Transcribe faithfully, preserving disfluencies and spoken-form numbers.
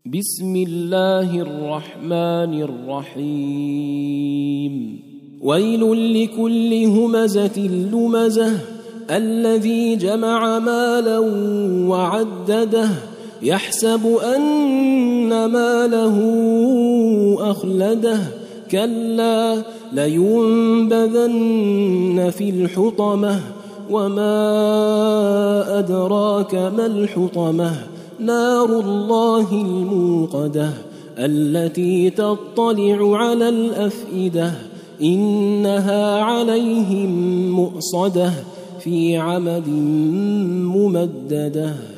بسم الله الرحمن الرحيم ويل لكل همزة لمزة الذي جمع مالا وعدده يحسب أن ماله أخلده كلا لينبذن في الحطمة وما أدراك ما الحطمة نار الله الموقدة التي تطلع على الأفئدة إنها عليهم مؤصدة في عمد ممددة.